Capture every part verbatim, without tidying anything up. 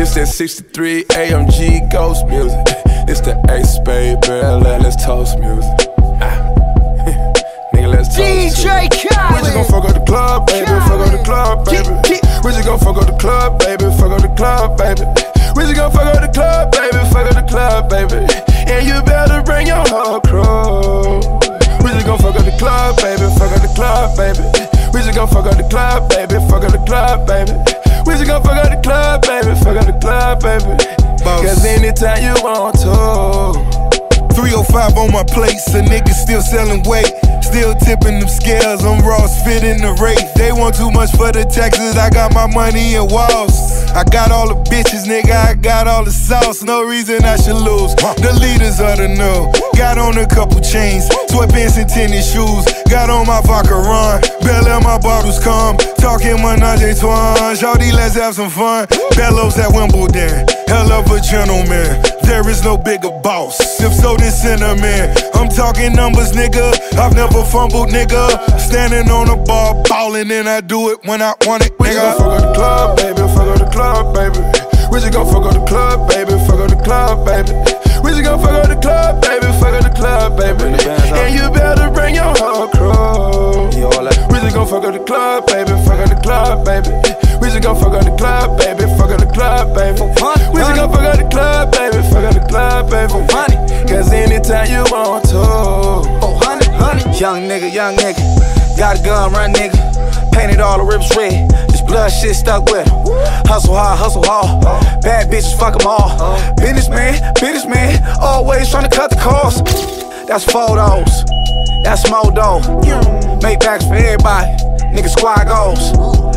This that sixty-three A M G ghost music. This the Ace Spade Barrel, let's toast music. Ah. Nigga, let's toast. D J Khaled. We just gon' fuck up the club, baby. Khaled. Fuck up the club, baby. We just gon' fuck up the club, baby. Fuck up the club, baby. We just gon' fuck up the club, baby. Fuck up the club, baby. And you better bring your whole crew. We just gon' fuck up the club, baby. Fuck up the club, baby. We just gon' fuck up the club, baby. Fuck up the club, baby. We just gon' fuck up the club, baby. Fuck up the club, baby. Cause anytime you want to. three oh five on my plate, so niggas still selling weight. Still tipping them scales, I'm Ross fitting the rate. They want too much for the taxes, I got my money in walls. I got all the bitches, nigga, I got all the sauce. No reason I should lose. The leaders of the new. Got on a couple chains, sweatpants and tennis shoes. Got on my vodka run, Bell Air my bottles come. Talking Menage a Trois, shawty, let's have some fun. Bellows at Wimbledon, hell of a gentleman. There is no bigger boss, if so then send him in. I'm talking numbers, nigga, I've never fumbled, nigga. Standing on the bar, ballin', and I do it when I want it, nigga. We just gon' fuck up the club, baby, fuck up the club, baby. We just gon' fuck up the club, baby, fuck up the club, baby. We just gon' fuck up the club, baby, fuck up the club, baby. And you better bring your whole crew. We just gon' fuck up the club, baby, fuck up the club, baby. We just gon' fuck up the club, baby, fuck up the club, baby. We just gon' fuck up the club, baby, fuck up the club, baby. Cause anytime you want to. Oh, honey, honey. Young nigga, young nigga. Got a gun, run nigga. Painted all the rips red. This blood shit stuck with him. Hustle hard, hustle hard. Bad bitches, fuck them all. Businessman, businessman. Always trying to cut the cost. That's photos. That's more dough. Make backs for everybody. Nigga squad goals.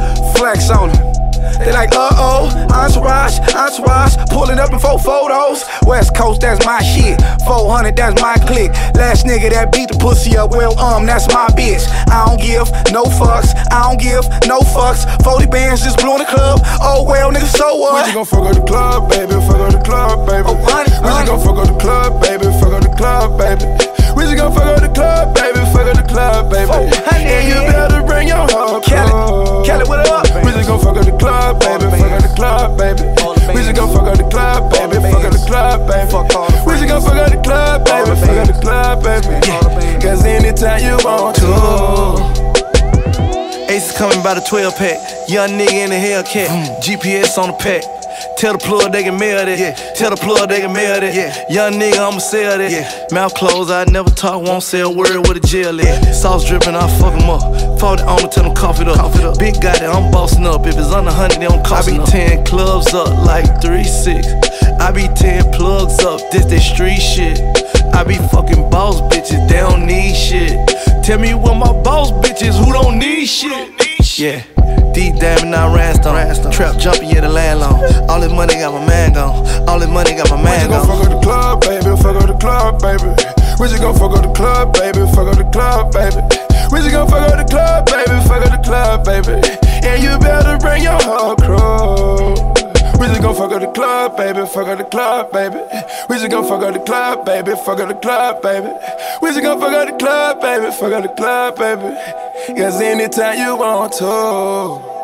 Flex on them. They like, uh-oh, entourage, entourage, pulling up in four photos. West Coast, that's my shit. four hundred, that's my clique. Last nigga that beat the pussy up, well, um, that's my bitch. I don't give no fucks, I don't give no fucks. forty bands just blew in the club. Oh, well, nigga, so what? We just gon' fuck up the club, baby, fuck up the club, baby. Oh, honey, we just gon' fuck up the club, baby, fuck up the club, baby. We just gon' fuck up the club, baby, fuck up the club, baby. Oh, honey, and you better bring your whole crew. Kelly, Kelly, what up? We just gon' fuck up the club, baby, fuck up the club, baby. We just gon' fuck up the club, baby, fuck up the club, baby. We just gon' fuck up the club, baby, fuck up the club, baby. Cause anytime you want to. Ace is coming by the twelve pack. Young nigga in the Hellcat. G P S on the pack. Tell the plug they can mail that. Yeah. Tell the plug they can mail that. Yeah. Young nigga, I'ma sell that. Yeah. Mouth closed, I never talk, won't say a word with a jail at. Sauce dripping, I fuck him up. Fall the owner, tell them cough it up. Cough it up. Big guy that I'm bossing up. If it's under one hundred, they don't cost I be ten clubs up like three six. I be ten plugs up, this that street shit. I be fucking boss bitches, they don't need shit. Tell me what my boss bitches who don't need shit. Yeah. Deep diamond, I rhinestone. Trap jumping, yeah, the landlord. All this money got my man gone. All this money got my man gone. We just gon' fuck up the club, baby. Fuck up the club, baby. We just gon' fuck up the club, baby. Fuck up the club, baby. We just gon' fuck up the club, baby. Fuck up the club, baby. And you better bring your whole crew. We just gon' fuck up the club, baby. Fuck up the club, baby. We just gon' fuck up the club, baby. Fuck up the club, baby. We just gon' fuck up the club, baby. Fuck up the club, baby. Cause anytime you want to.